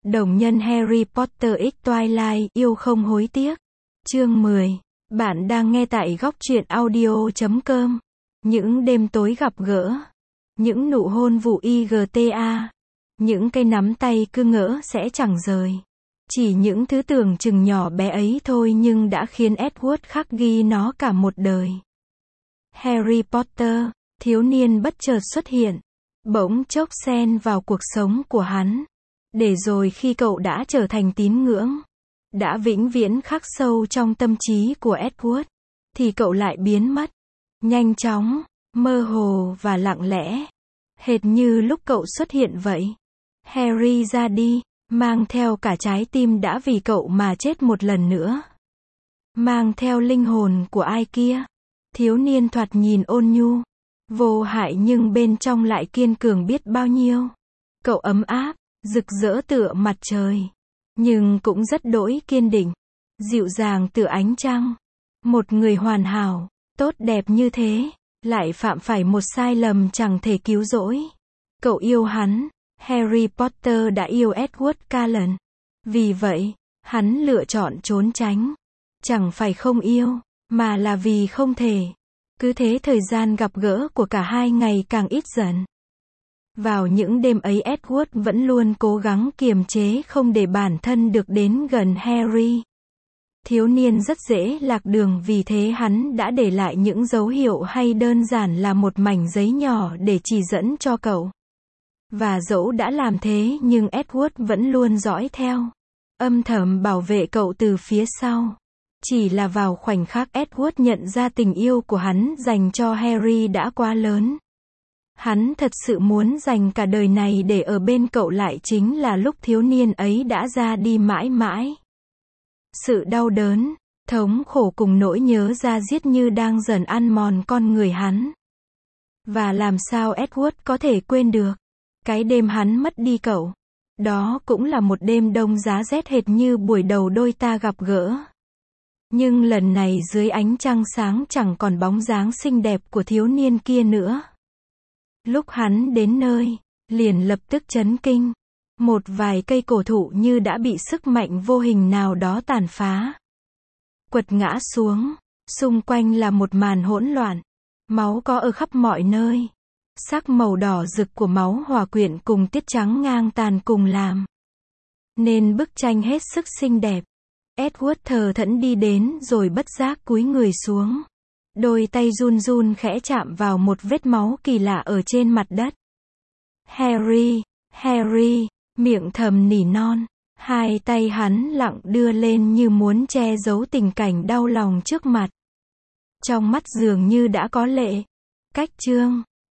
Đồng nhân Harry Potter X Twilight yêu không hối tiếc. Chương 10. Bạn đang nghe tại góc truyện audio.com. Những đêm tối gặp gỡ. Những nụ hôn vụ IGTA. Những cái nắm tay cứ ngỡ sẽ chẳng rời. Chỉ những thứ tưởng chừng nhỏ bé ấy thôi nhưng đã khiến Edward khắc ghi nó cả một đời. Harry Potter, thiếu niên bất chợt xuất hiện, bỗng chốc xen vào cuộc sống của hắn. Để rồi khi cậu đã trở thành tín ngưỡng, đã vĩnh viễn khắc sâu trong tâm trí của Edward, thì cậu lại biến mất. Nhanh chóng, mơ hồ và lặng lẽ. Hệt như lúc cậu xuất hiện vậy. Harry ra đi, mang theo cả trái tim đã vì cậu mà chết một lần nữa. Mang theo linh hồn của ai kia. Thiếu niên thoạt nhìn ôn nhu, vô hại nhưng bên trong lại kiên cường biết bao nhiêu. Cậu ấm áp, rực rỡ tựa mặt trời, nhưng cũng rất đỗi kiên định, dịu dàng tựa ánh trăng. Một người hoàn hảo, tốt đẹp như thế, lại phạm phải một sai lầm chẳng thể cứu rỗi. Cậu yêu hắn. Harry Potter đã yêu Edward Cullen. Vì vậy, hắn lựa chọn trốn tránh. Chẳng phải không yêu, mà là vì không thể. Cứ thế thời gian gặp gỡ của cả hai ngày càng ít dần. Vào những đêm ấy Edward vẫn luôn cố gắng kiềm chế không để bản thân được đến gần Harry. Thiếu niên rất dễ lạc đường vì thế hắn đã để lại những dấu hiệu hay đơn giản là một mảnh giấy nhỏ để chỉ dẫn cho cậu. Và dẫu đã làm thế nhưng Edward vẫn luôn dõi theo, âm thầm bảo vệ cậu từ phía sau. Chỉ là vào khoảnh khắc Edward nhận ra tình yêu của hắn dành cho Harry đã quá lớn. Hắn thật sự muốn dành cả đời này để ở bên cậu lại chính là lúc thiếu niên ấy đã ra đi mãi mãi. Sự đau đớn, thống khổ cùng nỗi nhớ da diết như đang dần ăn mòn con người hắn. Và làm sao Edward có thể quên được cái đêm hắn mất đi cậu. Đó cũng là một đêm đông giá rét hệt như buổi đầu đôi ta gặp gỡ. Nhưng lần này dưới ánh trăng sáng chẳng còn bóng dáng xinh đẹp của thiếu niên kia nữa. Lúc hắn đến nơi, liền lập tức chấn kinh. Một vài cây cổ thụ như đã bị sức mạnh vô hình nào đó tàn phá, quật ngã xuống. Xung quanh là một màn hỗn loạn. Máu có ở khắp mọi nơi. Sắc màu đỏ rực của máu hòa quyện cùng tiết trắng ngang tàn cùng làm nên bức tranh hết sức xinh đẹp. Edward thờ thẫn đi đến rồi bất giác cúi người xuống. Đôi tay run run khẽ chạm vào một vết máu kỳ lạ ở trên mặt đất. Harry, Harry, miệng thầm nỉ non. Hai tay hắn lặng đưa lên như muốn che giấu tình cảnh đau lòng trước mặt. Trong mắt dường như đã có lệ. Cách chương